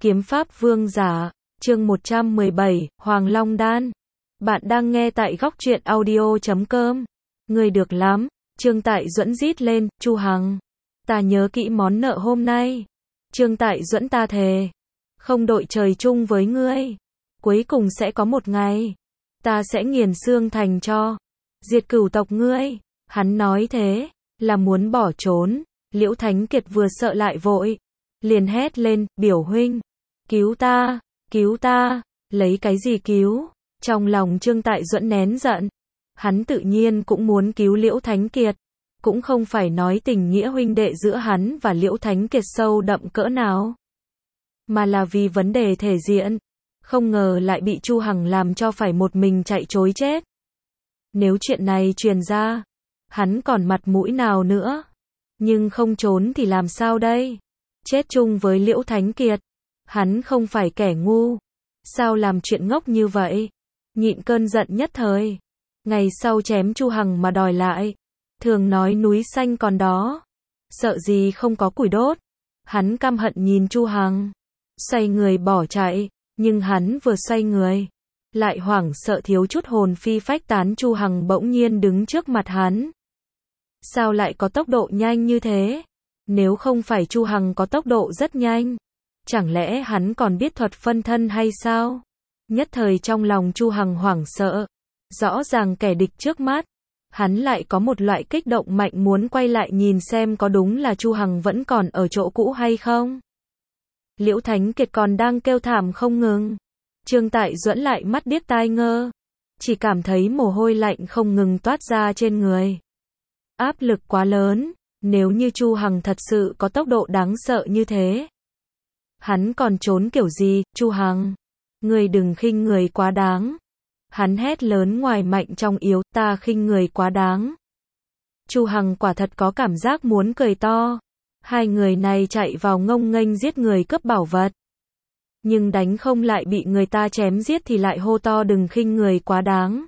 Kiếm pháp vương giả, chương 117, Hoàng Long Đan. Bạn đang nghe tại góc truyện audio.com. Người được lắm, Trương Tại Duẫn rít lên, Chu Hằng. Ta nhớ kỹ món nợ hôm nay. Trương Tại Duẫn ta thề. Không đội trời chung với ngươi. Cuối cùng sẽ có một ngày. Ta sẽ nghiền xương thành cho. Diệt cửu tộc ngươi. Hắn nói thế, là muốn bỏ trốn. Liễu Thánh Kiệt vừa sợ lại vội. Liền hét lên, biểu huynh. Cứu ta, lấy cái gì cứu? Trong lòng Trương Tại Duẫn nén giận. Hắn tự nhiên cũng muốn cứu Liễu Thánh Kiệt. Cũng không phải nói tình nghĩa huynh đệ giữa hắn và Liễu Thánh Kiệt sâu đậm cỡ nào. Mà là vì vấn đề thể diện. Không ngờ lại bị Chu Hằng làm cho phải một mình chạy trối chết. Nếu chuyện này truyền ra, hắn còn mặt mũi nào nữa? Nhưng không trốn thì làm sao đây? Chết chung với Liễu Thánh Kiệt. Hắn không phải kẻ ngu. Sao làm chuyện ngốc như vậy? Nhịn cơn giận nhất thời. Ngày sau chém Chu Hằng mà đòi lại. Thường nói núi xanh còn đó. Sợ gì không có củi đốt. Hắn căm hận nhìn Chu Hằng. Xoay người bỏ chạy. Nhưng hắn vừa xoay người. Lại hoảng sợ thiếu chút hồn phi phách tán. Chu Hằng bỗng nhiên đứng trước mặt hắn. Sao lại có tốc độ nhanh như thế? Nếu không phải Chu Hằng có tốc độ rất nhanh, chẳng lẽ hắn còn biết thuật phân thân hay sao? Nhất thời trong lòng Chu Hằng hoảng sợ. Rõ ràng kẻ địch trước mắt, hắn lại có một loại kích động mạnh muốn quay lại nhìn xem có đúng là Chu Hằng vẫn còn ở chỗ cũ hay không. Liễu Thánh Kiệt còn đang kêu thảm không ngừng. Trương Tại Duẫn lại mắt điếc tai ngơ, chỉ cảm thấy mồ hôi lạnh không ngừng toát ra trên người. Áp lực quá lớn. Nếu như Chu Hằng thật sự có tốc độ đáng sợ như thế, hắn còn trốn kiểu gì? Chu Hằng, ngươi đừng khinh người quá đáng. Hắn hét lớn ngoài mạnh trong yếu, ta khinh người quá đáng. Chu Hằng quả thật có cảm giác muốn cười to. Hai người này chạy vào ngông nghênh giết người cướp bảo vật. Nhưng đánh không lại bị người ta chém giết thì lại hô to đừng khinh người quá đáng.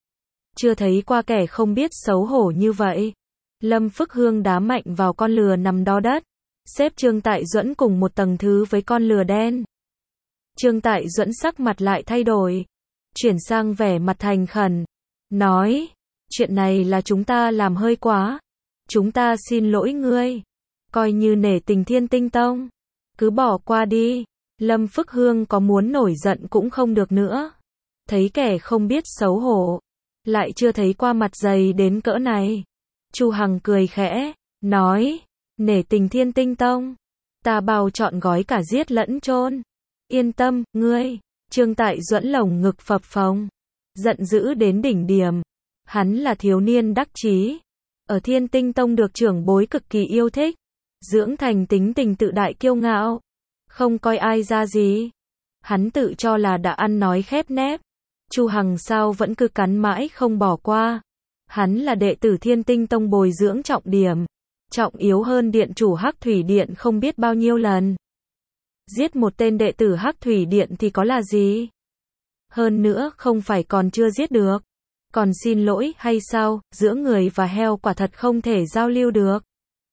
Chưa thấy qua kẻ không biết xấu hổ như vậy. Lâm Phức Hương đá mạnh vào con lừa nằm đó đất. Xếp Trương Tại Duẫn cùng một tầng thứ với con lừa đen. Trương Tại Duẫn sắc mặt lại thay đổi. Chuyển sang vẻ mặt thành khẩn. Nói, chuyện này là chúng ta làm hơi quá. Chúng ta xin lỗi ngươi. Coi như nể tình Thiên Tinh Tông. Cứ bỏ qua đi. Lâm Phức Hương có muốn nổi giận cũng không được nữa. Thấy kẻ không biết xấu hổ. Lại chưa thấy qua mặt dày đến cỡ này. Chu Hằng cười khẽ, nói, nể tình Thiên Tinh Tông, ta bao trọn gói cả giết lẫn chôn. Yên tâm, ngươi. Trương Tại Duẫn lồng ngực phập phồng, giận dữ đến đỉnh điểm. Hắn là thiếu niên đắc chí, ở Thiên Tinh Tông được trưởng bối cực kỳ yêu thích, dưỡng thành tính tình tự đại kiêu ngạo, không coi ai ra gì. Hắn tự cho là đã ăn nói khép nép. Chu Hằng sao vẫn cứ cắn mãi không bỏ qua. Hắn là đệ tử Thiên Tinh Tông bồi dưỡng trọng điểm, trọng yếu hơn điện chủ Hắc Thủy Điện không biết bao nhiêu lần. Giết một tên đệ tử Hắc Thủy Điện thì có là gì? Hơn nữa không phải còn chưa giết được, còn xin lỗi hay sao? Giữa người và heo quả thật không thể giao lưu được.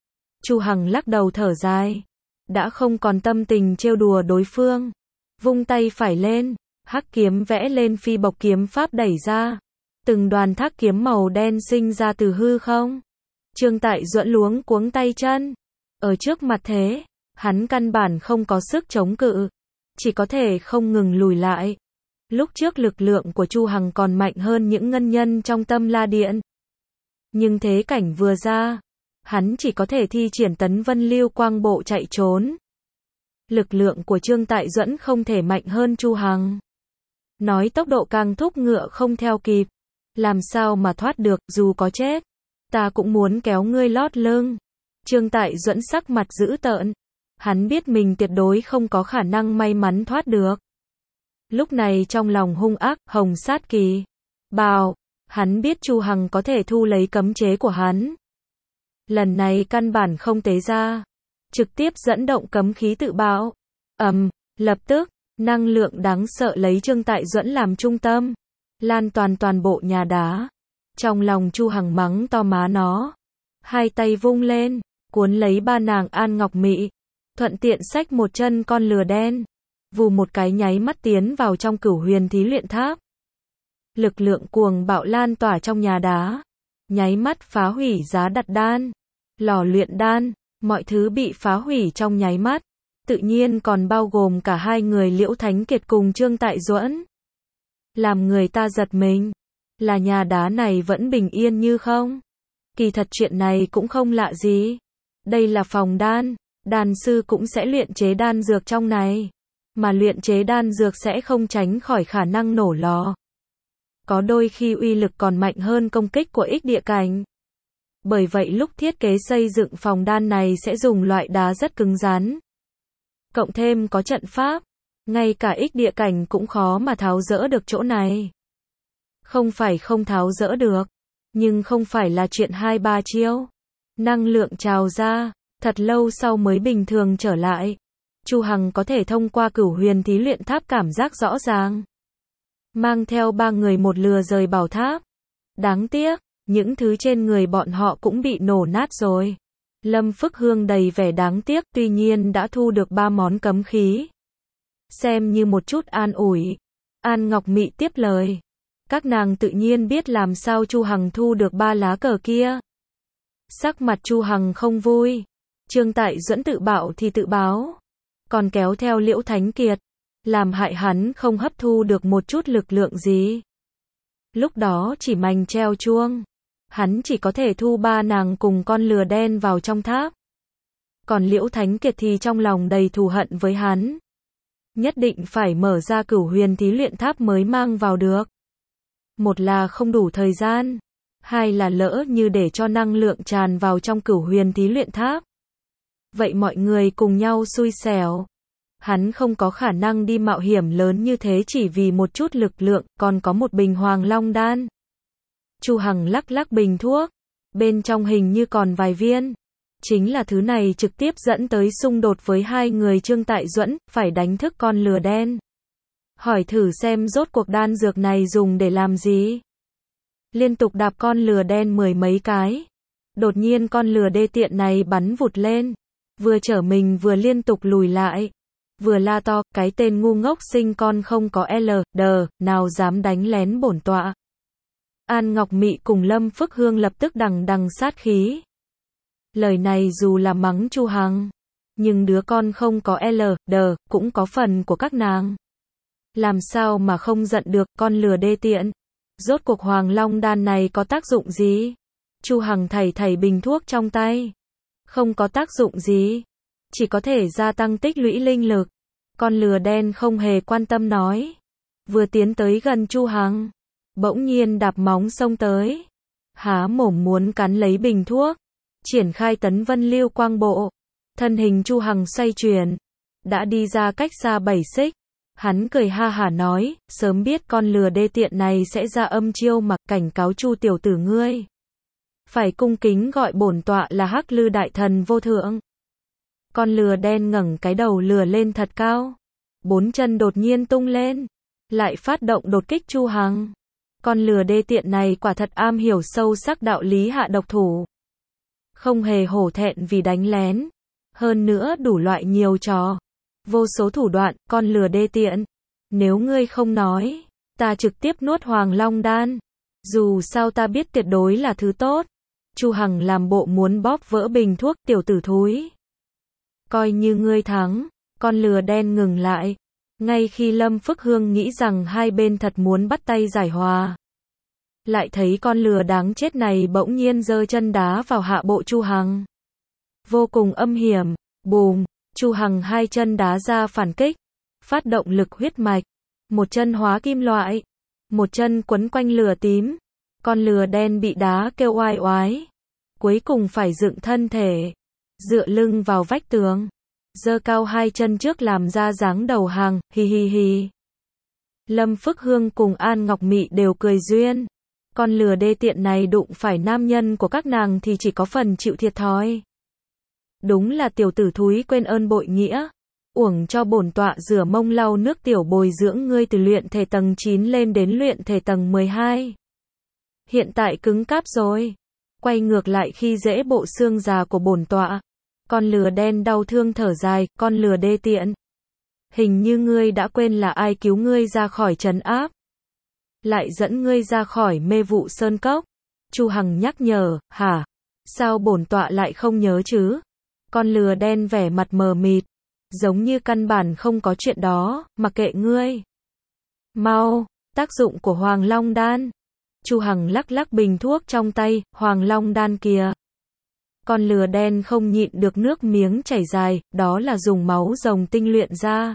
Chu Hằng lắc đầu thở dài, đã không còn tâm tình trêu đùa đối phương. Vung tay phải lên, hắc kiếm vẽ lên phi bộc kiếm pháp đẩy ra. Từng đoàn thác kiếm màu đen sinh ra từ hư không. Trương Tại Duẫn luống cuống tay chân. Ở trước mặt thế, hắn căn bản không có sức chống cự. Chỉ có thể không ngừng lùi lại. Lúc trước lực lượng của Chu Hằng còn mạnh hơn những ngân nhân trong Tâm La Điện. Nhưng thế cảnh vừa ra, hắn chỉ có thể thi triển Tấn Vân Lưu Quang Bộ chạy trốn. Lực lượng của Trương Tại Duẫn không thể mạnh hơn Chu Hằng. Nói tốc độ càng thúc ngựa không theo kịp. Làm sao mà thoát được, dù có chết, ta cũng muốn kéo ngươi lót lưng. Trương Tại Duẫn sắc mặt dữ tợn. Hắn biết mình tuyệt đối không có khả năng may mắn thoát được. Lúc này trong lòng hung ác, hồng sát kỳ. Bào, hắn biết Chu Hằng có thể thu lấy cấm chế của hắn. Lần này căn bản không tế ra. Trực tiếp dẫn động cấm khí tự bạo. Lập tức, năng lượng đáng sợ lấy Trương Tại Duẫn làm trung tâm. Lan toàn bộ nhà đá. Trong lòng Chu Hằng mắng to má nó. Hai tay vung lên, cuốn lấy ba nàng An Ngọc Mị. Thuận tiện xách một chân con lừa đen. vù một cái nháy mắt tiến vào trong Cửu Huyền Thí Luyện Tháp. Lực lượng cuồng bạo lan tỏa trong nhà đá, nháy mắt phá hủy giá đặt đan, lò luyện đan, mọi thứ bị phá hủy trong nháy mắt, tự nhiên còn bao gồm cả hai người Liễu Thánh Kiệt cùng Trương Tại Duẫn. Làm người ta giật mình, là nhà đá này vẫn bình yên như không? Kỳ thật chuyện này cũng không lạ gì. Đây là phòng đan, đan sư cũng sẽ luyện chế đan dược trong này, mà luyện chế đan dược sẽ không tránh khỏi khả năng nổ lò. Có đôi khi uy lực còn mạnh hơn công kích của ích địa cảnh. Bởi vậy lúc thiết kế xây dựng phòng đan này sẽ dùng loại đá rất cứng rắn. Cộng thêm có trận pháp, ngay cả ích địa cảnh cũng khó mà tháo dỡ được chỗ này. Không phải không tháo dỡ được, nhưng không phải là chuyện 2-3 chiêu. Năng lượng trào ra, thật lâu sau mới bình thường trở lại. Chu Hằng có thể thông qua Cửu Huyền Thí Luyện Tháp cảm giác rõ ràng. Mang theo 3 người một lừa rời bảo tháp. Đáng tiếc, những thứ trên người bọn họ cũng bị nổ nát rồi. Lâm Phức Hương đầy vẻ đáng tiếc, tuy nhiên đã thu được 3 món cấm khí. Xem như một chút an ủi. An Ngọc Mị tiếp lời. Các nàng tự nhiên biết làm sao Chu Hằng thu được 3 lá cờ kia. Sắc mặt Chu Hằng không vui. Trương Tại Duẫn tự bạo thì tự báo. Còn kéo theo Liễu Thánh Kiệt. Làm hại hắn không hấp thu được một chút lực lượng gì. Lúc đó chỉ mành treo chuông. Hắn chỉ có thể thu 3 nàng cùng con lừa đen vào trong tháp. Còn Liễu Thánh Kiệt thì trong lòng đầy thù hận với hắn. Nhất định phải mở ra Cửu Huyền Thí Luyện Tháp mới mang vào được. Một là không đủ thời gian. Hai là lỡ như để cho năng lượng tràn vào trong Cửu Huyền Thí Luyện Tháp. Vậy mọi người cùng nhau xui xẻo. Hắn không có khả năng đi mạo hiểm lớn như thế chỉ vì một chút lực lượng, còn có một bình Hoàng Long đan. Chu Hằng lắc lắc bình thuốc, bên trong hình như còn vài viên. Chính là thứ này trực tiếp dẫn tới xung đột với hai người Trương Tại Duẫn, phải đánh thức con lừa đen. Hỏi thử xem rốt cuộc đan dược này dùng để làm gì. Liên tục đạp con lừa đen 10 mấy cái. Đột nhiên con lừa đê tiện này bắn vụt lên. Vừa trở mình vừa liên tục lùi lại. Vừa la to, cái tên ngu ngốc sinh con không có LD, nào dám đánh lén bổn tọa. An Ngọc Mị cùng Lâm Phức Hương lập tức đằng đằng sát khí. Lời này dù là mắng Chu Hằng, nhưng đứa con không có LD, cũng có phần của các nàng. Làm sao mà không giận được, con lừa đê tiện. Rốt cuộc Hoàng Long đan này có tác dụng gì? Chu Hằng thảy thảy bình thuốc trong tay. Không có tác dụng gì. Chỉ có thể gia tăng tích lũy linh lực. Con lừa đen không hề quan tâm nói. Vừa tiến tới gần Chu Hằng, bỗng nhiên đạp móng xông tới. Há mồm muốn cắn lấy bình thuốc. Triển khai tấn vân lưu quang bộ. Thân hình Chu Hằng xoay chuyển. Đã đi ra cách xa 7 xích. Hắn cười ha hả nói, sớm biết con lừa đê tiện này sẽ ra âm chiêu mà cảnh cáo Chu tiểu tử ngươi. Phải cung kính gọi bổn tọa là Hắc Lư đại thần vô thượng. Con lừa đen ngẩng cái đầu lừa lên thật cao. 4 chân đột nhiên tung lên. Lại phát động đột kích Chu Hằng. Con lừa đê tiện này quả thật am hiểu sâu sắc đạo lý hạ độc thủ. Không hề hổ thẹn vì đánh lén. Hơn nữa đủ loại nhiều trò. Vô số thủ đoạn, con lừa đê tiện. Nếu ngươi không nói, ta trực tiếp nuốt Hoàng Long đan. Dù sao ta biết tuyệt đối là thứ tốt. Chu Hằng làm bộ muốn bóp vỡ bình thuốc, tiểu tử thúi. Coi như ngươi thắng. Con lừa đen ngừng lại. Ngay khi Lâm Phức Hương nghĩ rằng hai bên thật muốn bắt tay giải hòa. Lại thấy con lừa đáng chết này bỗng nhiên giơ chân đá vào hạ bộ Chu Hằng. Vô cùng âm hiểm. Bùm. Chu Hằng hai chân đá ra phản kích. Phát động lực huyết mạch. Một chân hóa kim loại. Một chân quấn quanh lừa tím. Con lừa đen bị đá kêu oai oái. Cuối cùng phải dựng thân thể. Dựa lưng vào vách tường. Giơ cao hai chân trước làm ra dáng đầu hàng, hi hi hi. Lâm Phức Hương cùng An Ngọc Mị đều cười duyên. Con lừa đê tiện này đụng phải nam nhân của các nàng thì chỉ có phần chịu thiệt thòi. Đúng là tiểu tử thúi quên ơn bội nghĩa. Uổng cho bổn tọa rửa mông lau nước tiểu bồi dưỡng ngươi từ luyện thể tầng 9 lên đến luyện thể tầng 12. Hiện tại cứng cáp rồi. Quay ngược lại khi dễ bộ xương già của bổn tọa. Con lừa đen đau thương thở dài, con lừa đê tiện. Hình như ngươi đã quên là ai cứu ngươi ra khỏi trấn áp, lại dẫn ngươi ra khỏi mê vụ sơn cốc. Chu Hằng nhắc nhở, hả? Sao bổn tọa lại không nhớ chứ? Con lừa đen vẻ mặt mờ mịt, giống như căn bản không có chuyện đó, mặc kệ ngươi. Mau, tác dụng của Hoàng Long đan. Chu Hằng lắc lắc bình thuốc trong tay, Hoàng Long đan kìa. Con lừa đen không nhịn được nước miếng chảy dài, đó là dùng máu rồng tinh luyện ra.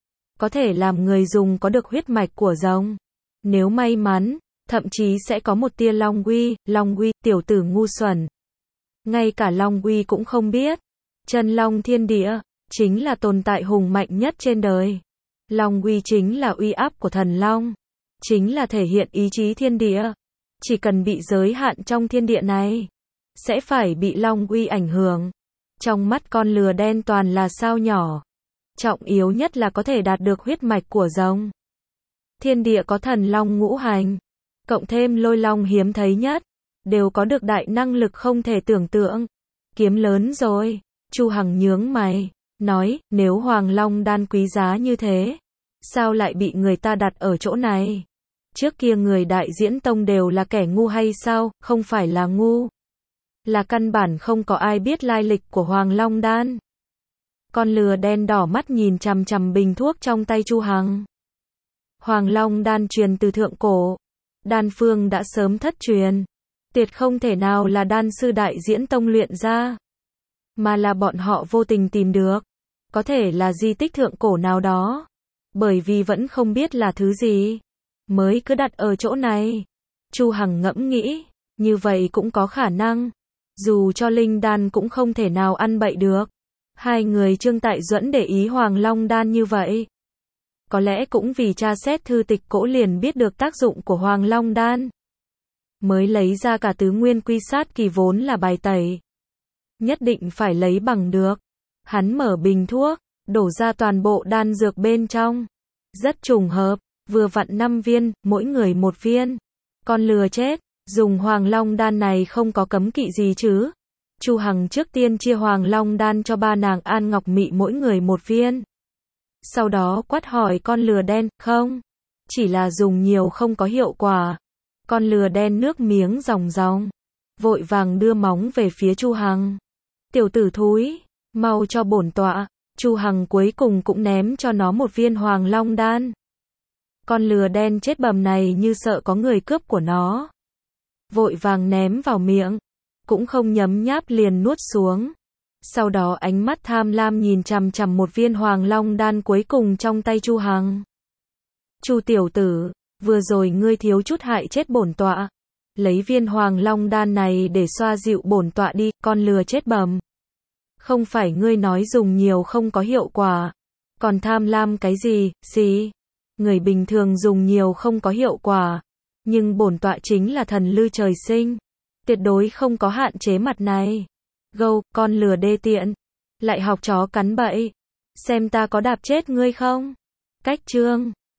Có thể làm người dùng có được huyết mạch của rồng. Nếu may mắn, thậm chí sẽ có một tia long uy, tiểu tử ngu xuẩn. Ngay cả long uy cũng không biết. Chân long thiên địa, chính là tồn tại hùng mạnh nhất trên đời. Long uy chính là uy áp của thần long. Chính là thể hiện ý chí thiên địa. Chỉ cần bị giới hạn trong thiên địa này, sẽ phải bị long uy ảnh hưởng. Trong mắt con lừa đen toàn là sao nhỏ. Trọng yếu nhất là có thể đạt được huyết mạch của rồng. Thiên địa có thần long ngũ hành, cộng thêm lôi long hiếm thấy nhất, đều có được đại năng lực không thể tưởng tượng. Kiếm lớn rồi. Chu Hằng nhướng mày, nói, nếu Hoàng Long đan quý giá như thế, sao lại bị người ta đặt ở chỗ này? Trước kia người Đại Diễn Tông đều là kẻ ngu hay sao? Không phải là ngu, là căn bản không có ai biết lai lịch của Hoàng Long đan. Con lừa đen đỏ mắt nhìn chằm chằm bình thuốc trong tay Chu Hằng. Hoàng Long đan truyền từ thượng cổ, đan phương đã sớm thất truyền, tuyệt không thể nào là đan sư Đại Diễn Tông luyện ra, mà là bọn họ vô tình tìm được, có thể là di tích thượng cổ nào đó, bởi vì vẫn không biết là thứ gì, mới cứ đặt ở chỗ này. Chu Hằng ngẫm nghĩ, như vậy cũng có khả năng, dù cho linh đan cũng không thể nào ăn bậy được. Hai người Trương Tại Duẫn để ý Hoàng Long đan như vậy, có lẽ cũng vì tra xét thư tịch cổ liền biết được tác dụng của Hoàng Long đan, mới lấy ra cả tứ nguyên quy sát kỳ vốn là bài tẩy. Nhất định phải lấy bằng được. Hắn mở bình thuốc, đổ ra toàn bộ đan dược bên trong. Rất trùng hợp, vừa vặn 5 viên, mỗi người 1 viên. Con lừa chết, dùng Hoàng Long đan này không có cấm kỵ gì chứ? Chu Hằng trước tiên chia Hoàng Long đan cho 3 nàng An Ngọc Mị mỗi người 1 viên. Sau đó quát hỏi con lừa đen, không, chỉ là dùng nhiều không có hiệu quả. Con lừa đen nước miếng ròng ròng, vội vàng đưa móng về phía Chu Hằng. Tiểu tử thúi, mau cho bổn tọa. Chu Hằng cuối cùng cũng ném cho nó 1 viên Hoàng Long đan. Con lừa đen chết bầm này như sợ có người cướp của nó, vội vàng ném vào miệng, cũng không nhấm nháp liền nuốt xuống. Sau đó ánh mắt tham lam nhìn chằm chằm 1 viên Hoàng Long đan cuối cùng trong tay Chu Hằng. Chu tiểu tử, vừa rồi ngươi thiếu chút hại chết bổn tọa. Lấy viên Hoàng Long đan này để xoa dịu bổn tọa đi, con lừa chết bầm. Không phải ngươi nói dùng nhiều không có hiệu quả, còn tham lam cái gì, xí. Người bình thường dùng nhiều không có hiệu quả, nhưng bổn tọa chính là thần lư trời sinh, tuyệt đối không có hạn chế mặt này. Gâu, con lừa đê tiện, lại học chó cắn bậy, xem ta có đạp chết ngươi không? Cách chương